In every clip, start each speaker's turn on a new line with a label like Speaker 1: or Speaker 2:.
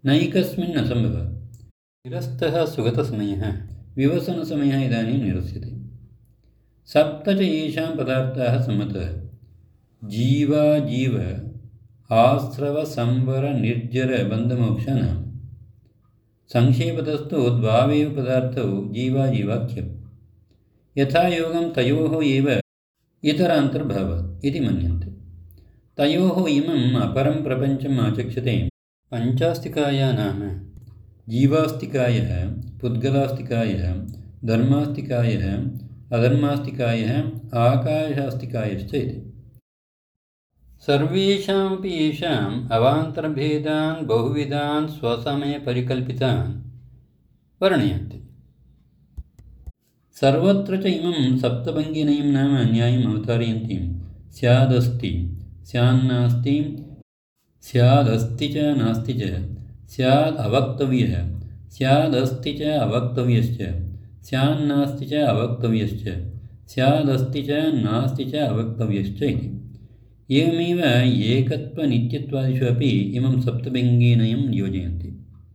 Speaker 1: नैकस्मिन् असम्भवः। निरस्तः सुगतसमयः विवसनसमयः इदानीं निरस्यते। सप्त च येषां पदार्थाः सम्मतः जीवाजीव आश्रवसंवरनिर्जरबन्धमोक्षाणां। संक्षेपतस्तु द्वावेव पदार्थौ जीवाजीवाख्यम्। यथा योगं तयोः एव इतरान्तर्भावात् इति मन्यन्ते। तयोः इमम् अपरं प्रपञ्चम् आचक्षते। पञ्चास्तिकाया नाम जीवास्तिकायः, पुद्गलास्तिकायः, धर्मास्तिकायः, अधर्मास्तिकायः, आकाशास्तिकायश्च इति। सर्वेषामपि येषाम् अवान्तरभेदान् बहुविधान् स्वसमयपरिकल्पितान् वर्णयन्ति। सर्वत्र च इमं सप्तभङ्गिनयं नाम न्यायम् अवतारयन्ति। स्यादस्ति, स्यान्नास्ति, स्यादस्ति च नास्ति च, स्याद् अवक्तव्यः, स्यादस्ति च अवक्तव्यश्च, स्यान्नास्ति च अवक्तव्यश्च, स्यादस्ति च नास्ति च अवक्तव्यश्च इति। एवमेव एकत्वनित्यत्वादिषु अपि इमं सप्तभङ्गिनयं योजयन्ति।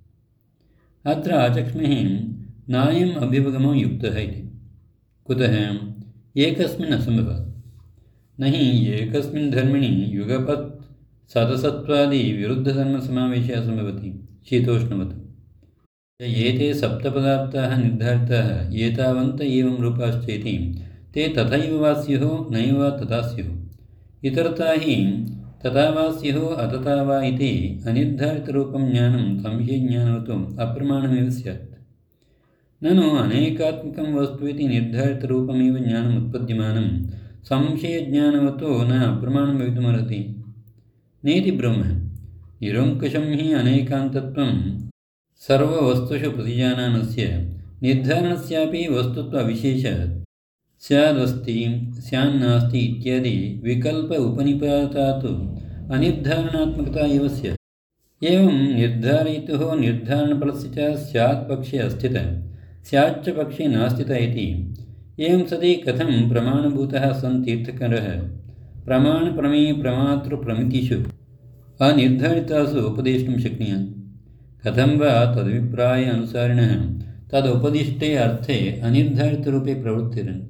Speaker 1: अत्र आचक्ष्महे नायम् अभ्युपगमो युक्तः इति। कुतः? एकस्मिन् असम्भवात्। न हि एकस्मिन् धर्मिणि युगपत् सदसत्वादि विरुद्धधर्मसमावेशः सम्भवति शीतोष्णवत्। एते सप्तपदार्थाः निर्धारिताः एतावन्त एवं रूपाश्चेति ते तथैव वा स्युः नैव वा तथा स्युः। इतरता हि तथा वा स्युः अतथा वा इति अनिर्धारितरूपं ज्ञानं संशयज्ञानवतो अप्रमाणमेव स्यात्। ननु अनेकात्मकं वस्तु इति निर्धारितरूपमेव ज्ञानम् उत्पद्यमानं संशयज्ञानवतो न अप्रमाणं भवितुमर्हति। नेति ब्रह्म निरङ्कुशं हि अनेकान्तत्वं सर्ववस्तुषु प्रतिजानानस्य निर्धारणस्यापि वस्तुत्वविशेषात् स्यादस्ति स्यान्नास्ति इत्यादि विकल्प उपनिपातात् अनिर्धारणात्मकता एव स्यात्। एवं निर्धारयितुः निर्धारणफलस्य च स्यात् पक्षे अस्तितः स्याच्च पक्षे नास्तितः इति। एवं सति कथं प्रमाणभूतः सन् तीर्थङ्करः प्रमाणप्रमेयप्रमातृप्रमितिषु अनिर्धारितासु उपदेष्टुं शक्नुयात्? कथं वा तद्विप्राय अनुसारिणः तदुपदिष्टे अर्थे अनिर्धारितरूपे प्रवृत्तिरन्।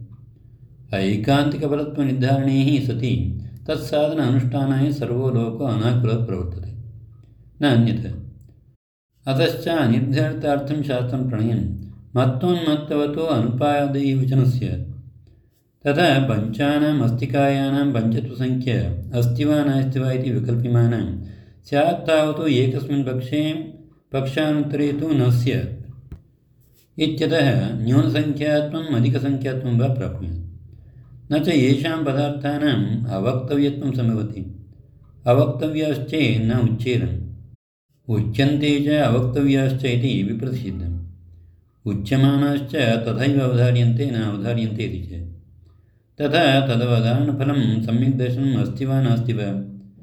Speaker 1: ऐकान्तिकफलत्वनिर्धारणे हि सति तत्साधन अनुष्ठानाय सर्वो लोको अनाकुलः प्रवर्तते, न अन्यथा। अतश्च अनिर्धारितार्थं शास्त्रं प्रणयन् मत्तोन्मत्तवतो अनुपादेयवचनस्य तथा पञ्चानाम् अस्तिकायानां पञ्चत्वसङ्ख्या अस्ति वा नास्ति वा इति विकल्प्यमानं स्यात् तावतो एकस्मिन् पक्षे पक्षान्तरे तु न स्यात् इत्यतः न्यूनसङ्ख्यात्वम् अधिकसङ्ख्यात्वं वा प्राप्नुयात्। न च येषां पदार्थानाम् अवक्तव्यत्वं सम्भवति। अवक्तव्याश्चेन्न उच्चेरन् उच्यन्ते च अवक्तव्याश्च इति विप्रतिषिद्धम्। उच्यमानाश्च तथैव अवधार्यन्ते न अवधार्यन्ते इति च। तथा तदवधारणफलं सम्यग्दर्शनम् अस्ति वा नास्ति वा।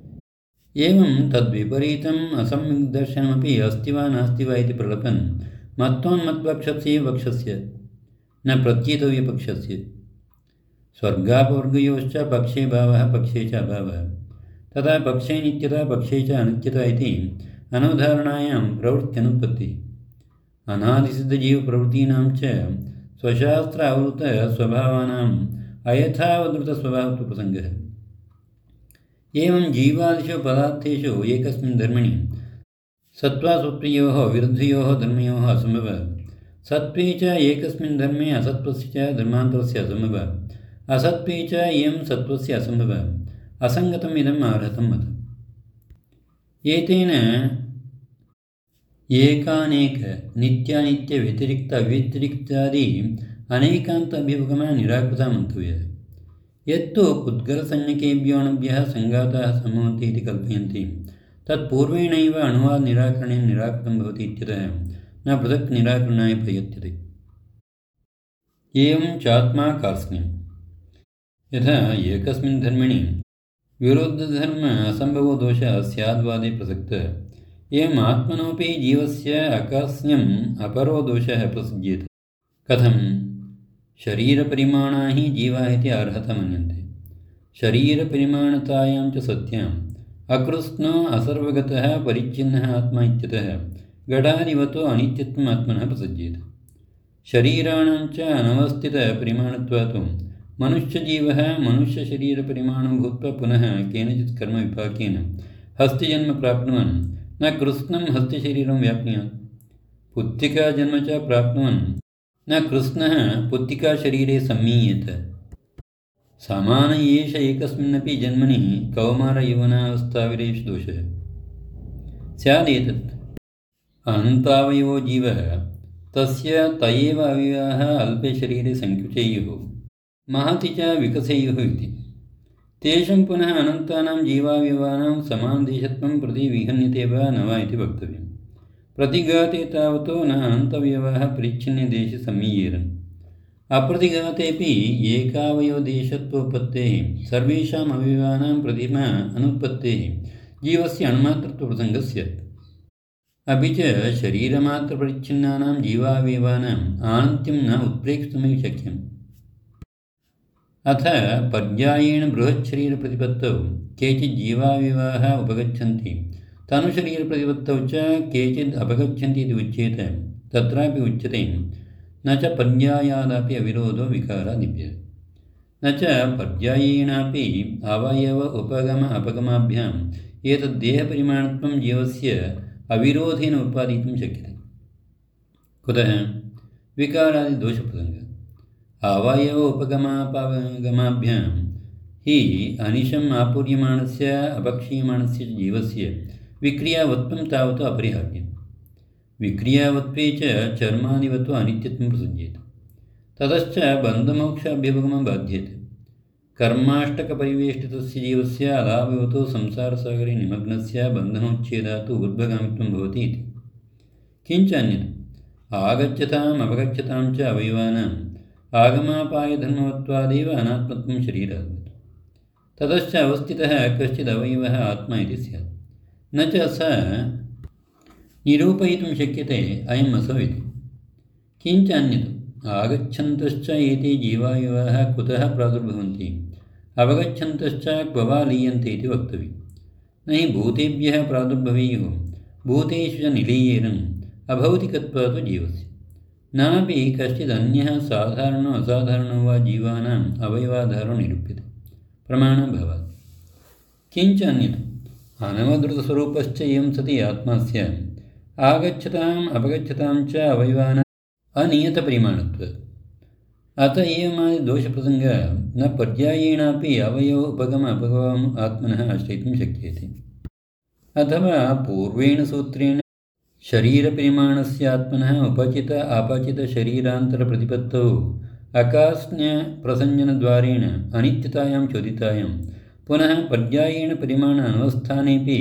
Speaker 1: एवं तद्विपरीतम् असम्यग्दर्शनमपि अस्ति वा नास्ति वा इति प्रलपन् मत्तोन्मत्पक्षस्यैव पक्षस्य न प्रत्येतव्यपक्षस्य। स्वर्गापवर्गयोश्च पक्षे भावः पक्षे च अभावः तथा पक्षे नित्यता पक्षे च अनित्यता इति अनवधारणायां प्रवृत्त्यनुत्पत्तिः। अनादिसिद्धजीवप्रवृत्तीनां च स्वशास्त्र आवृतस्वभावानाम् अयथावद्रुतस्वभावत्वप्रसङ्गः। एवं जीवादिषु पदार्थेषु एकस्मिन् धर्मिणि सत्त्वासत्त्वयोः विरुद्धयोः धर्मयोः असम्भवः। सत्त्वे च एकस्मिन् धर्मे असत्त्वस्य च धर्मान्तरस्य असम्भवः। असत्त्वे च इयं सत्त्वस्य असम्भवः। असङ्गतम् इदम् आर्हतं मतम्। एतेन एकानेक नित्यानित्यव्यतिरिक्त अव्यतिरिक्तादि अनेकान्त अभिमुखमा निराकृता मन्तव्यः। यत्तु पुद्गलसंज्ञकेभ्योऽणुभ्यः सङ्गाताः सम्भवन्ति इति कल्पयन्ति तत्पूर्वेणैव अणुवादनिराकरणेन निराकृतं भवति इत्यतः न पृथक् निराकरणाय प्रयत्यते। एवं चात्मा कार्ष्ण्यम्। यथा एकस्मिन् धर्मिणि विरुद्धधर्म असम्भवो दोषः स्याद्वादे प्रसक्तः एवम् आत्मनोऽपि जीवस्य अकार्ष्ण्यम् अपरो दोषः प्रसज्येत। कथं? शरीरपरिमाणा हि जीवा इति अर्हता मन्यन्ते। शरीरपरिमाणतायां च सत्याम् अकृत्स्नो असर्वगतः परिच्छिन्नः आत्मा इत्यतः घटादिवतो अनित्यत्वम् आत्मनः प्रसज्येत। शरीराणां च अनवस्थितपरिमाणत्वात् मनुष्यजीवः मनुष्यशरीरपरिमाणं भूत्वा पुनः केनचित् कर्मविपाकेन हस्तिजन्म प्राप्नुवन् न कृत्स्नं हस्तिशरीरं व्याप्नुयात्। पुत्तिकाजन्म च प्राप्नुवन् न कृत्स्नः पुत्तिकाशरीरे सम्मीयेत। समान एष एकस्मिन्नपि जन्मनि कौमारयौवनावस्थाविरेषु दोषः स्यादेतत्। अनन्तावयवो जीवः तस्य त एव अवयवाः अल्पे शरीरे संकुचेयुः महति च विकसेयुः इति। तेषां पुनः अनन्तानां जीवावयवानां समानदेशत्वं प्रति विहन्यते वा न वा इति वक्तव्यम्। प्रतिघाते तावतो न अनन्तवयवाः परिच्छिन्नदेशे सम्मीयेरन्। अप्रतिघातेऽपि एकावयवदेशत्वोत्पत्तेः सर्वेषाम् अवयवानां प्रतिमा अनुत्पत्तेः जीवस्य अणुमात्रत्वप्रसङ्गः स्यात्। अपि च शरीरमात्रपरिच्छिन्नानां जीवावयवानाम् आनन्त्यं न उत्प्रेक्षितुमेव शक्यम्। अथ पर्यायेण बृहच्छरीरप्रतिपत्तौ केचित् जीवावयवाः उपगच्छन्ति, तनुशरीरप्रतिपत्तौ च केचित् अपगच्छन्ति इति उच्येत। तत्रापि उच्यते न च पर्यायादापि अविरोधो विकारादिभ्यः। न च पर्यायेणापि अवयव उपगम अपगमाभ्याम् एतद्देहपरिमाणत्वं जीवस्य अविरोधेन उत्पादयितुं शक्यते। कुतः? विकारादिदोषप्रसङ्गः। अवयव उपगमापगमाभ्यां हि अनिशम् आपूर्यमाणस्य अपक्षीयमाणस्य च जीवस्य विक्रियावत्वं तावत् अपरिहार्यम्। विक्रियावत्वे च चर्मादिवत् अनित्यत्वं प्रसज्येत। ततश्च बन्धमोक्षाभ्युपगमं बाध्यते। कर्माष्टकपरिवेष्टितस्य जीवस्य अलाभवतो संसारसागरे निमग्नस्य बन्धनोच्छेदात् ऊर्ध्वगामित्वं भवति इति। किञ्च अन्यत् आगच्छताम् अपगच्छतां च अवयवानाम् आगमापायधर्मवत्वादेव अनात्मत्वं शरीराद्वत्। ततश्च अवस्थितः कश्चिदवयवः आत्मा इति स्यात्। न च स निरूपयितुं शक्यते अयम् असौ इति। किञ्च अन्यत् आगच्छन्तश्च एते जीवावयवाः कुतः प्रादुर्भवन्ति, अवगच्छन्तश्च क्व वा लीयन्ते इति वक्तव्यम्। न हि भूतेभ्यः प्रादुर्भवेयुः, भूतेषु च निलीयेरन् अभौतिकत्वात् जीवस्य। नापि कश्चिदन्यः साधारणो असाधारणो वा जीवानाम् अवयवाधारो निरूप्यते प्रमाणभावात्। किञ्च अन्यत् अनवद्रुतस्वरूपश्च एवं सति आत्मा स्यात्। आगच्छताम् अपगच्छतां च अवयवानाम् अनियतपरिमाणत्वात्। अत एवमादिदोषप्रसङ्गः न पर्यायेणापि अवयव उपगम अपगमम् आत्मनः आश्रयितुं शक्यते। अथवा पूर्वेण सूत्रेण शरीरपरिमाणस्य आत्मनः उपचित अपचितशरीरान्तरप्रतिपत्तौ अकास्न्यप्रसञ्जनद्वारेण अनित्यतायां चोदितायां पुनः पर्यायेण परिमाण अनवस्थानेपि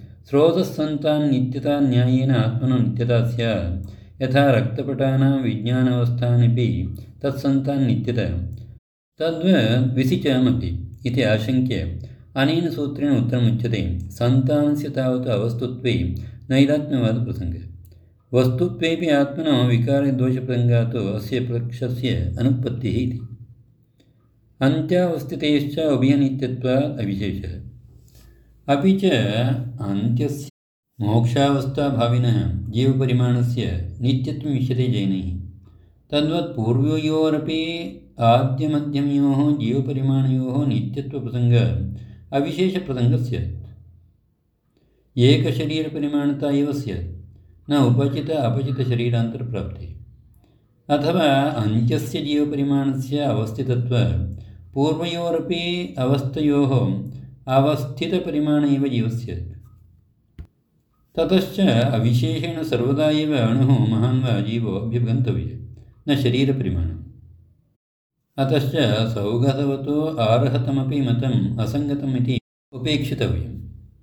Speaker 1: स्रोतस्सन्तान्नित्यतान्यायेन आत्मनो नित्यता स्यात्। यथा रक्तपटानां विज्ञानावस्थानेपि तत्सन्तान्नित्यता तद्विसिचमपि इति आशङ्क्य अनेन सूत्रेण उत्तरमुच्यते। सन्तानस्य तावत् अवस्तुत्वे नैरात्म्यवादप्रसङ्गः। वस्तुत्वेपि आत्मनो विकारदोषप्रसङ्गात् अस्य पक्षस्य अनुत्पत्तिः इति। अन्त्यावस्थितेश्च उभयनित्यत्वात् अविशेषः। अपि च अन्त्यस्य मोक्षावस्थाभाविनः जीवपरिमाणस्य नित्यत्वं विश्यते जैनैः। तद्वत् पूर्वयोरपि आद्यमध्यमयोः जीवपरिमाणयोः नित्यत्वप्रसङ्गः अविशेषप्रसङ्गः स्यात्। एकशरीरपरिमाणता एव स्यात्, न उपचित अपचितशरीरान्तरप्राप्तिः। अथवा अन्त्यस्य जीवपरिमाणस्य अवस्थितत्वात् पूर्वयोरपि अवस्थयोः अवस्थितपरिमाण एव जीवः स्यात्। ततश्च अविशेषेण सर्वदा एव अणुः महान् वा जीवो अभ्युपगन्तव्यः, न शरीरपरिमाणम्। अतश्च सौगतवतो आर्हतमपि मतम् असङ्गतम् इति उपेक्षितव्यम्।